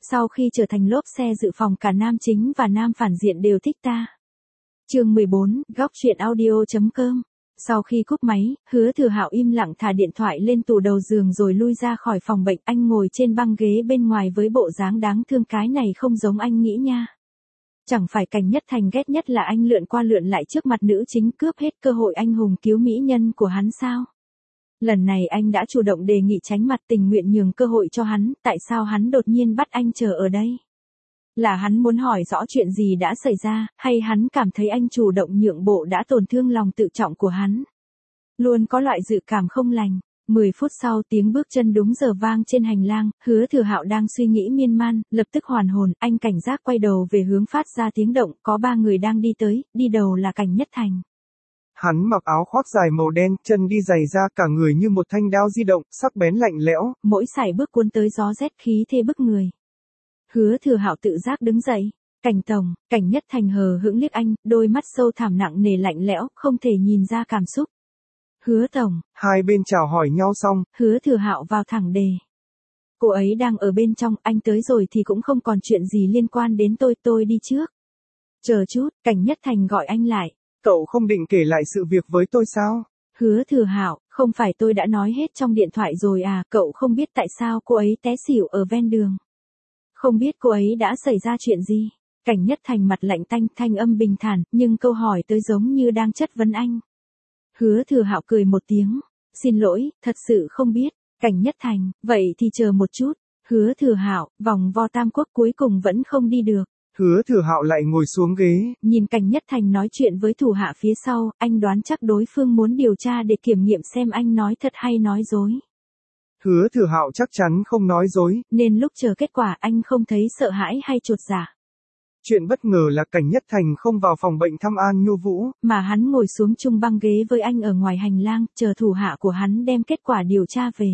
Sau khi trở thành lốp xe dự phòng cả nam chính và nam phản diện đều thích ta. Chương 14, góc truyện audio.com. Sau khi cúp máy, Hứa Thừa Hạo im lặng thả điện thoại lên tủ đầu giường rồi lui ra khỏi phòng bệnh. Anh ngồi trên băng ghế bên ngoài với bộ dáng đáng thương, cái này không giống anh nghĩ nha. Chẳng phải Cảnh Nhất Thành ghét nhất là anh lượn qua lượn lại trước mặt nữ chính, cướp hết cơ hội anh hùng cứu mỹ nhân của hắn sao? Lần này anh đã chủ động đề nghị tránh mặt, tình nguyện nhường cơ hội cho hắn, tại sao hắn đột nhiên bắt anh chờ ở đây? Là hắn muốn hỏi rõ chuyện gì đã xảy ra, hay hắn cảm thấy anh chủ động nhượng bộ đã tổn thương lòng tự trọng của hắn? Luôn có loại dự cảm không lành. 10 phút sau, tiếng bước chân đúng giờ vang trên hành lang. Hứa Thừa Hạo đang suy nghĩ miên man, lập tức hoàn hồn, anh cảnh giác quay đầu về hướng phát ra tiếng động, có 3 người đang đi tới, đi đầu là Cảnh Nhất Thành. Hắn mặc áo khoác dài màu đen, chân đi giày da, cả người như một thanh đao di động, sắc bén lạnh lẽo. Mỗi sải bước cuốn tới gió rét khí thế bức người. Hứa Thừa Hạo tự giác đứng dậy. Cảnh tổng. Cảnh Nhất Thành hờ hững liếc anh, đôi mắt sâu thẳm nặng nề lạnh lẽo, không thể nhìn ra cảm xúc. Hứa tổng. Hai bên chào hỏi nhau xong, Hứa Thừa Hạo vào thẳng đề. Cô ấy đang ở bên trong, anh tới rồi thì cũng không còn chuyện gì liên quan đến tôi đi trước. Chờ chút, Cảnh Nhất Thành gọi anh lại. Cậu không định kể lại sự việc với tôi sao? Hứa Thừa Hạo, không phải tôi đã nói hết trong điện thoại rồi à, cậu không biết tại sao cô ấy té xỉu ở ven đường. Không biết cô ấy đã xảy ra chuyện gì. Cảnh Nhất Thành mặt lạnh tanh, thanh âm bình thản, nhưng câu hỏi tới giống như đang chất vấn anh. Hứa Thừa Hạo cười một tiếng. Xin lỗi, thật sự không biết. Cảnh Nhất Thành, vậy thì chờ một chút. Hứa Thừa Hạo, vòng vo Tam Quốc cuối cùng vẫn không đi được. Hứa Thừa Hạo lại ngồi xuống ghế. Nhìn Cảnh Nhất Thành nói chuyện với thủ hạ phía sau, anh đoán chắc đối phương muốn điều tra để kiểm nghiệm xem anh nói thật hay nói dối. Hứa Thừa Hạo chắc chắn không nói dối, nên lúc chờ kết quả anh không thấy sợ hãi hay chột dạ. Chuyện bất ngờ là Cảnh Nhất Thành không vào phòng bệnh thăm An Nhu Vũ, mà hắn ngồi xuống chung băng ghế với anh ở ngoài hành lang, chờ thủ hạ của hắn đem kết quả điều tra về.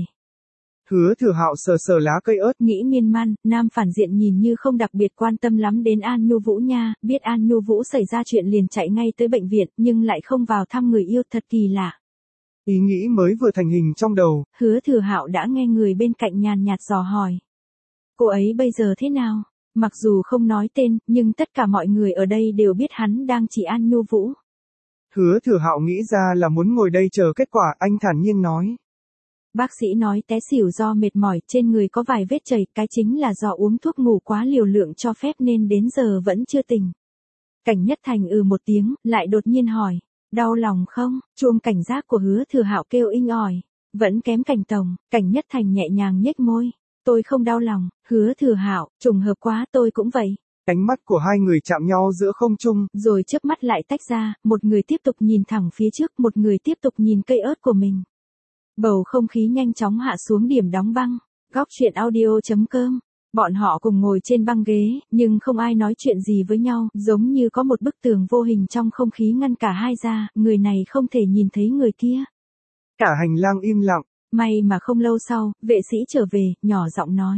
Hứa Thừa Hạo sờ sờ lá cây ớt, nghĩ miên man, nam phản diện nhìn như không đặc biệt quan tâm lắm đến An Nhu Vũ nha, biết An Nhu Vũ xảy ra chuyện liền chạy ngay tới bệnh viện, nhưng lại không vào thăm người yêu, thật kỳ lạ. Ý nghĩ mới vừa thành hình trong đầu. Hứa Thừa Hạo đã nghe người bên cạnh nhàn nhạt dò hỏi. Cô ấy bây giờ thế nào? Mặc dù không nói tên, nhưng tất cả mọi người ở đây đều biết hắn đang chỉ An Nhu Vũ. Hứa Thừa Hạo nghĩ ra là muốn ngồi đây chờ kết quả, anh thản nhiên nói. Bác sĩ nói té xỉu do mệt mỏi, trên người có vài vết chảy, cái chính là do uống thuốc ngủ quá liều lượng cho phép nên đến giờ vẫn chưa tỉnh. Cảnh Nhất Thành một tiếng, lại đột nhiên hỏi. Đau lòng không? Chuông cảnh giác của Hứa Thừa Hạo kêu inh ỏi. Vẫn kém Cảnh tổng. Cảnh Nhất Thành nhẹ nhàng nhếch môi. Tôi không đau lòng. Hứa Thừa Hạo, trùng hợp quá, tôi cũng vậy. Ánh mắt của hai người chạm nhau giữa không trung, rồi chớp mắt lại tách ra, một người tiếp tục nhìn thẳng phía trước, một người tiếp tục nhìn cây ớt của mình. Bầu không khí nhanh chóng hạ xuống điểm đóng băng. Góc truyện audio.com. Bọn họ cùng ngồi trên băng ghế, nhưng không ai nói chuyện gì với nhau, giống như có một bức tường vô hình trong không khí ngăn cả hai ra, người này không thể nhìn thấy người kia. Cả hành lang im lặng. May mà không lâu sau, vệ sĩ trở về, nhỏ giọng nói.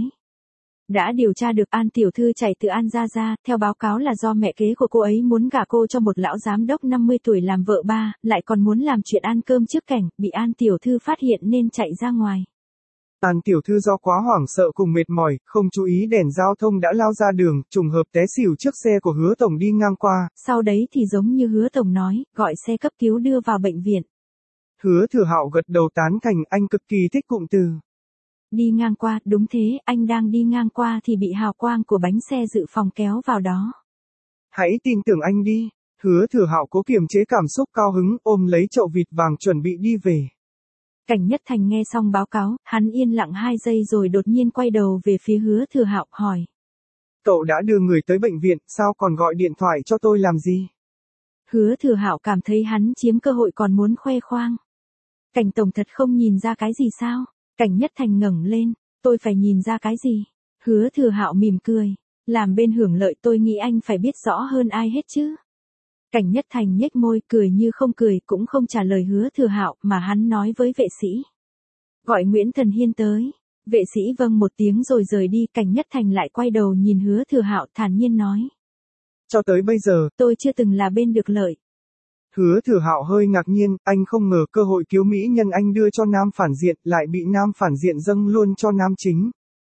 Đã điều tra được, An tiểu thư chạy từ An ra, theo báo cáo là do mẹ kế của cô ấy muốn gả cô cho một lão giám đốc 50 tuổi làm vợ ba, lại còn muốn làm chuyện ăn cơm trước cảnh, bị An tiểu thư phát hiện nên chạy ra ngoài. An tiểu thư do quá hoảng sợ cùng mệt mỏi, không chú ý đèn giao thông đã lao ra đường, trùng hợp té xỉu trước xe của Hứa tổng đi ngang qua. Sau đấy thì giống như Hứa tổng nói, gọi xe cấp cứu đưa vào bệnh viện. Hứa Thừa Hạo gật đầu tán thành, anh cực kỳ thích cụm từ. Đi ngang qua, đúng thế, anh đang đi ngang qua thì bị hào quang của bánh xe dự phòng kéo vào đó. Hãy tin tưởng anh đi. Hứa Thừa Hạo cố kiềm chế cảm xúc cao hứng, ôm lấy chậu vịt vàng chuẩn bị đi về. Cảnh Nhất Thành nghe xong báo cáo, hắn yên lặng 2 giây rồi đột nhiên quay đầu về phía Hứa Thừa Hạo, hỏi. Cậu đã đưa người tới bệnh viện, sao còn gọi điện thoại cho tôi làm gì? Hứa Thừa Hạo cảm thấy hắn chiếm cơ hội còn muốn khoe khoang. Cảnh tổng thật không nhìn ra cái gì sao? Cảnh Nhất Thành ngẩng lên, tôi phải nhìn ra cái gì? Hứa Thừa Hạo mỉm cười, làm bên hưởng lợi tôi nghĩ anh phải biết rõ hơn ai hết chứ. Cảnh Nhất Thành nhếch môi, cười như không cười, cũng không trả lời Hứa Thừa Hạo, mà hắn nói với vệ sĩ. Gọi Nguyễn Thần Hiên tới. Vệ sĩ vâng một tiếng rồi rời đi. Cảnh Nhất Thành lại quay đầu nhìn Hứa Thừa Hạo, thản nhiên nói. Cho tới bây giờ, tôi chưa từng là bên được lợi. Hứa Thừa Hạo hơi ngạc nhiên, anh không ngờ cơ hội cứu mỹ nhân anh đưa cho nam phản diện lại bị nam phản diện dâng luôn cho nam chính.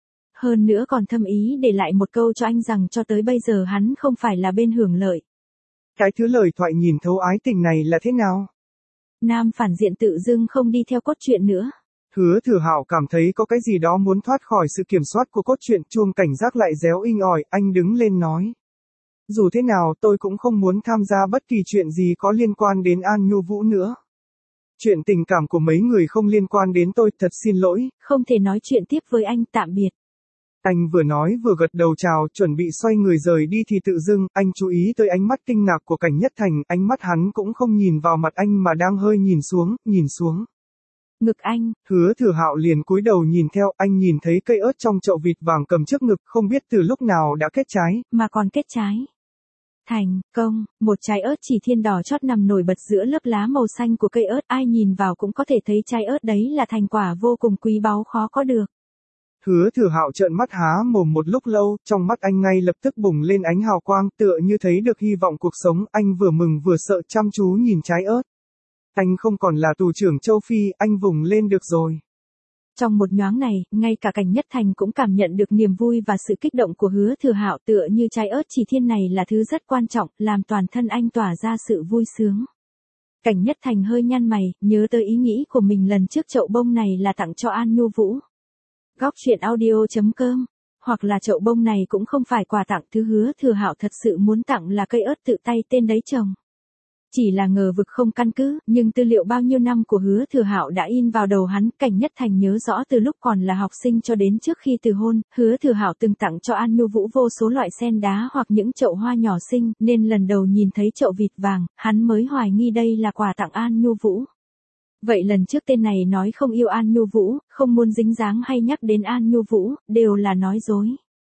Hơn nữa còn thâm ý để lại một câu cho anh rằng cho tới bây giờ hắn không phải là bên hưởng lợi. Cái thứ lời thoại nhìn thấu ái tình này là thế nào? Nam phản diện tự dưng không đi theo cốt truyện nữa. Hứa Thừa Hạo cảm thấy có cái gì đó muốn thoát khỏi sự kiểm soát của cốt truyện, chuông cảnh giác lại réo inh ỏi, anh đứng lên nói. Dù thế nào tôi cũng không muốn tham gia bất kỳ chuyện gì có liên quan đến An Nhu Vũ nữa. Chuyện tình cảm của mấy người không liên quan đến tôi, thật xin lỗi. Không thể nói chuyện tiếp với anh, tạm biệt. Anh vừa nói vừa gật đầu chào, chuẩn bị xoay người rời đi thì tự dưng, anh chú ý tới ánh mắt kinh ngạc của Cảnh Nhất Thành, ánh mắt hắn cũng không nhìn vào mặt anh mà đang hơi nhìn xuống. Ngực anh. Hứa Thừa Hạo liền cúi đầu nhìn theo, anh nhìn thấy cây ớt trong chậu vịt vàng cầm trước ngực, không biết từ lúc nào đã kết trái. Mà còn kết trái. Thành công, một trái ớt chỉ thiên đỏ chót nằm nổi bật giữa lớp lá màu xanh của cây ớt, ai nhìn vào cũng có thể thấy trái ớt đấy là thành quả vô cùng quý báu khó có được. Hứa Thừa Hạo trợn mắt há mồm một lúc lâu, trong mắt anh ngay lập tức bùng lên ánh hào quang, tựa như thấy được hy vọng cuộc sống, anh vừa mừng vừa sợ chăm chú nhìn trái ớt. Anh không còn là tù trưởng châu Phi, anh vùng lên được rồi. Trong một nhoáng này, ngay cả Cảnh Nhất Thành cũng cảm nhận được niềm vui và sự kích động của Hứa Thừa Hạo, tựa như trái ớt chỉ thiên này là thứ rất quan trọng, làm toàn thân anh tỏa ra sự vui sướng. Cảnh Nhất Thành hơi nhăn mày, nhớ tới ý nghĩ của mình lần trước chậu bông này là tặng cho An Nhu Vũ. Góc truyện audio.com. Hoặc là chậu bông này cũng không phải quà tặng, thứ Hứa Thừa Hạo thật sự muốn tặng là cây ớt tự tay tên đấy trồng. Chỉ là ngờ vực không căn cứ, nhưng tư liệu bao nhiêu năm của Hứa Thừa Hạo đã in vào đầu hắn. Cảnh Nhất Thành nhớ rõ từ lúc còn là học sinh cho đến trước khi từ hôn, Hứa Thừa Hạo từng tặng cho An Nhu Vũ vô số loại sen đá hoặc những chậu hoa nhỏ xinh, nên lần đầu nhìn thấy chậu vịt vàng, hắn mới hoài nghi đây là quà tặng An Nhu Vũ. Vậy lần trước tên này nói không yêu An Nhu Vũ, không muốn dính dáng hay nhắc đến An Nhu Vũ, đều là nói dối.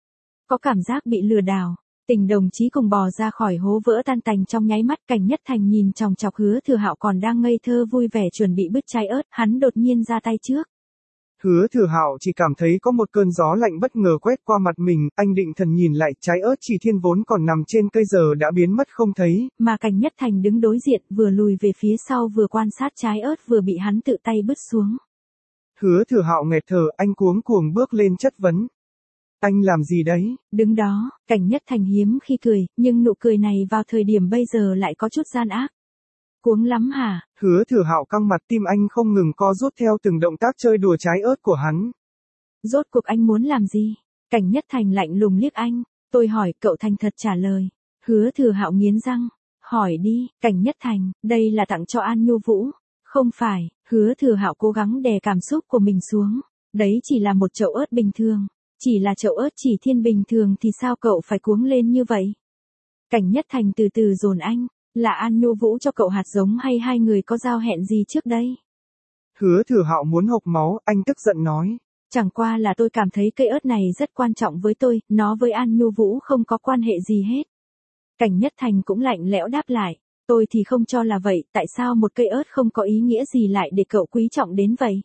Có cảm giác bị lừa đảo. Tình đồng chí cùng bò ra khỏi hố vỡ tan tành trong nháy mắt. Cảnh Nhất Thành nhìn chòng chọc Hứa Thừa Hạo còn đang ngây thơ vui vẻ chuẩn bị bứt trái ớt, hắn đột nhiên ra tay trước. Hứa Thừa Hạo chỉ cảm thấy có một cơn gió lạnh bất ngờ quét qua mặt mình, anh định thần nhìn lại, trái ớt chỉ thiên vốn còn nằm trên cây giờ đã biến mất không thấy. Mà Cảnh Nhất Thành đứng đối diện, vừa lùi về phía sau vừa quan sát trái ớt vừa bị hắn tự tay bứt xuống. Hứa Thừa Hạo nghẹt thở, anh cuống cuồng bước lên chất vấn. Anh làm gì đấy? Đứng đó, Cảnh Nhất Thành hiếm khi cười, nhưng nụ cười này vào thời điểm bây giờ lại có chút gian ác. Cuống lắm hả? Hứa Thừa Hạo căng mặt, tim anh không ngừng co rút theo từng động tác chơi đùa trái ớt của hắn. Rốt cuộc anh muốn làm gì? Cảnh Nhất Thành lạnh lùng liếc anh. Tôi hỏi, cậu thành thật trả lời. Hứa Thừa Hạo nghiến răng. Hỏi đi. Cảnh Nhất Thành, đây là tặng cho An Nhu Vũ. Không phải. Hứa Thừa Hạo cố gắng đè cảm xúc của mình xuống. Đấy chỉ là một chậu ớt bình thường. Chỉ là chậu ớt chỉ thiên bình thường thì sao cậu phải cuống lên như vậy? Cảnh Nhất Thành từ từ dồn anh. Là An Nhu Vũ cho cậu hạt giống hay hai người có giao hẹn gì trước đây? Hứa Thừa Hạo muốn hộc máu, anh tức giận nói. Chẳng qua là tôi cảm thấy cây ớt này rất quan trọng với tôi, nó với An Nhu Vũ không có quan hệ gì hết. Cảnh Nhất Thành cũng lạnh lẽo đáp lại. Tôi thì không cho là vậy, tại sao một cây ớt không có ý nghĩa gì lại để cậu quý trọng đến vậy?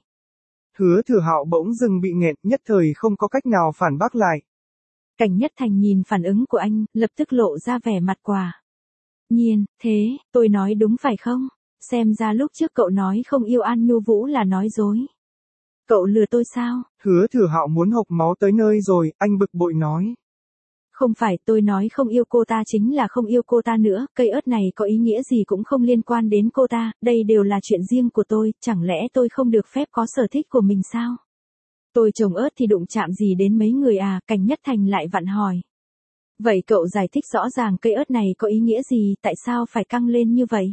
Hứa Thừa Hạo bỗng dưng bị nghẹn, nhất thời không có cách nào phản bác lại. Cảnh Nhất Thành nhìn phản ứng của anh, lập tức lộ ra vẻ mặt quà. Nhiên, thế, tôi nói đúng phải không? Xem ra lúc trước cậu nói không yêu An Nhu Vũ là nói dối. Cậu lừa tôi sao? Hứa Thừa Hạo muốn hộc máu tới nơi rồi, anh bực bội nói. Không phải, tôi nói không yêu cô ta chính là không yêu cô ta nữa, cây ớt này có ý nghĩa gì cũng không liên quan đến cô ta, đây đều là chuyện riêng của tôi, chẳng lẽ tôi không được phép có sở thích của mình sao? Tôi trồng ớt thì đụng chạm gì đến mấy người à? Cảnh Nhất Thành lại vặn hỏi. Vậy cậu giải thích rõ ràng cây ớt này có ý nghĩa gì, tại sao phải căng lên như vậy?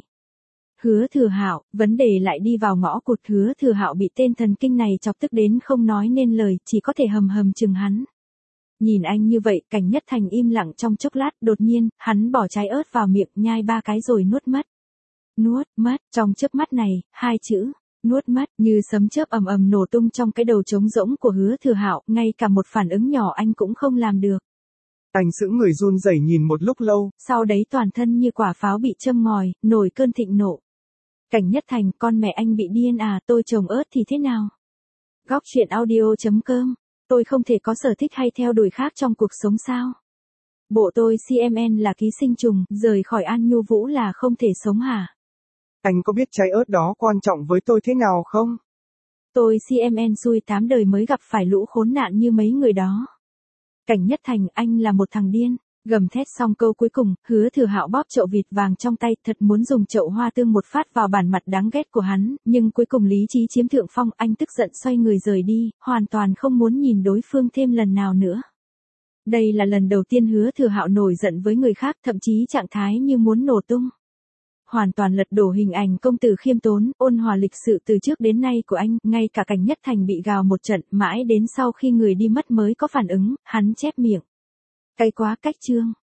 Hứa Thừa Hạo, vấn đề lại đi vào ngõ cụt. Hứa Thừa Hạo bị tên thần kinh này chọc tức đến không nói nên lời, chỉ có thể hầm hầm chừng hắn. Nhìn anh như vậy, Cảnh Nhất Thành im lặng trong chốc lát, đột nhiên, hắn bỏ trái ớt vào miệng, nhai 3 cái rồi nuốt mất. Nuốt mất, trong chớp mắt này, 2 chữ, nuốt mất, như sấm chớp ầm ầm nổ tung trong cái đầu trống rỗng của Hứa Thừa Hạo, ngay cả một phản ứng nhỏ anh cũng không làm được. Anh sững người run rẩy nhìn một lúc lâu. Sau đấy toàn thân như quả pháo bị châm ngòi, nổi cơn thịnh nộ. Cảnh Nhất Thành, con mẹ anh bị điên à, tôi trồng ớt thì thế nào? Góc truyện audio.com. Tôi không thể có sở thích hay theo đuổi khác trong cuộc sống sao? Bộ tôi CMN là ký sinh trùng, rời khỏi An Nhu Vũ là không thể sống hả? Anh có biết trái ớt đó quan trọng với tôi thế nào không? Tôi CMN xui 8 đời mới gặp phải lũ khốn nạn như mấy người đó. Cảnh Nhất Thành, anh là một thằng điên. Gầm thét xong câu cuối cùng, Hứa Thừa Hạo bóp chậu vịt vàng trong tay, thật muốn dùng chậu hoa tương một phát vào bản mặt đáng ghét của hắn, nhưng cuối cùng lý trí chiếm thượng phong, anh tức giận xoay người rời đi, hoàn toàn không muốn nhìn đối phương thêm lần nào nữa. Đây là lần đầu tiên Hứa Thừa Hạo nổi giận với người khác, thậm chí trạng thái như muốn nổ tung. Hoàn toàn lật đổ hình ảnh công tử khiêm tốn, ôn hòa lịch sự từ trước đến nay của anh, ngay cả Cảnh Nhất Thành bị gào một trận, mãi đến sau khi người đi mất mới có phản ứng, hắn chép miệng. Cay quá, cách chương.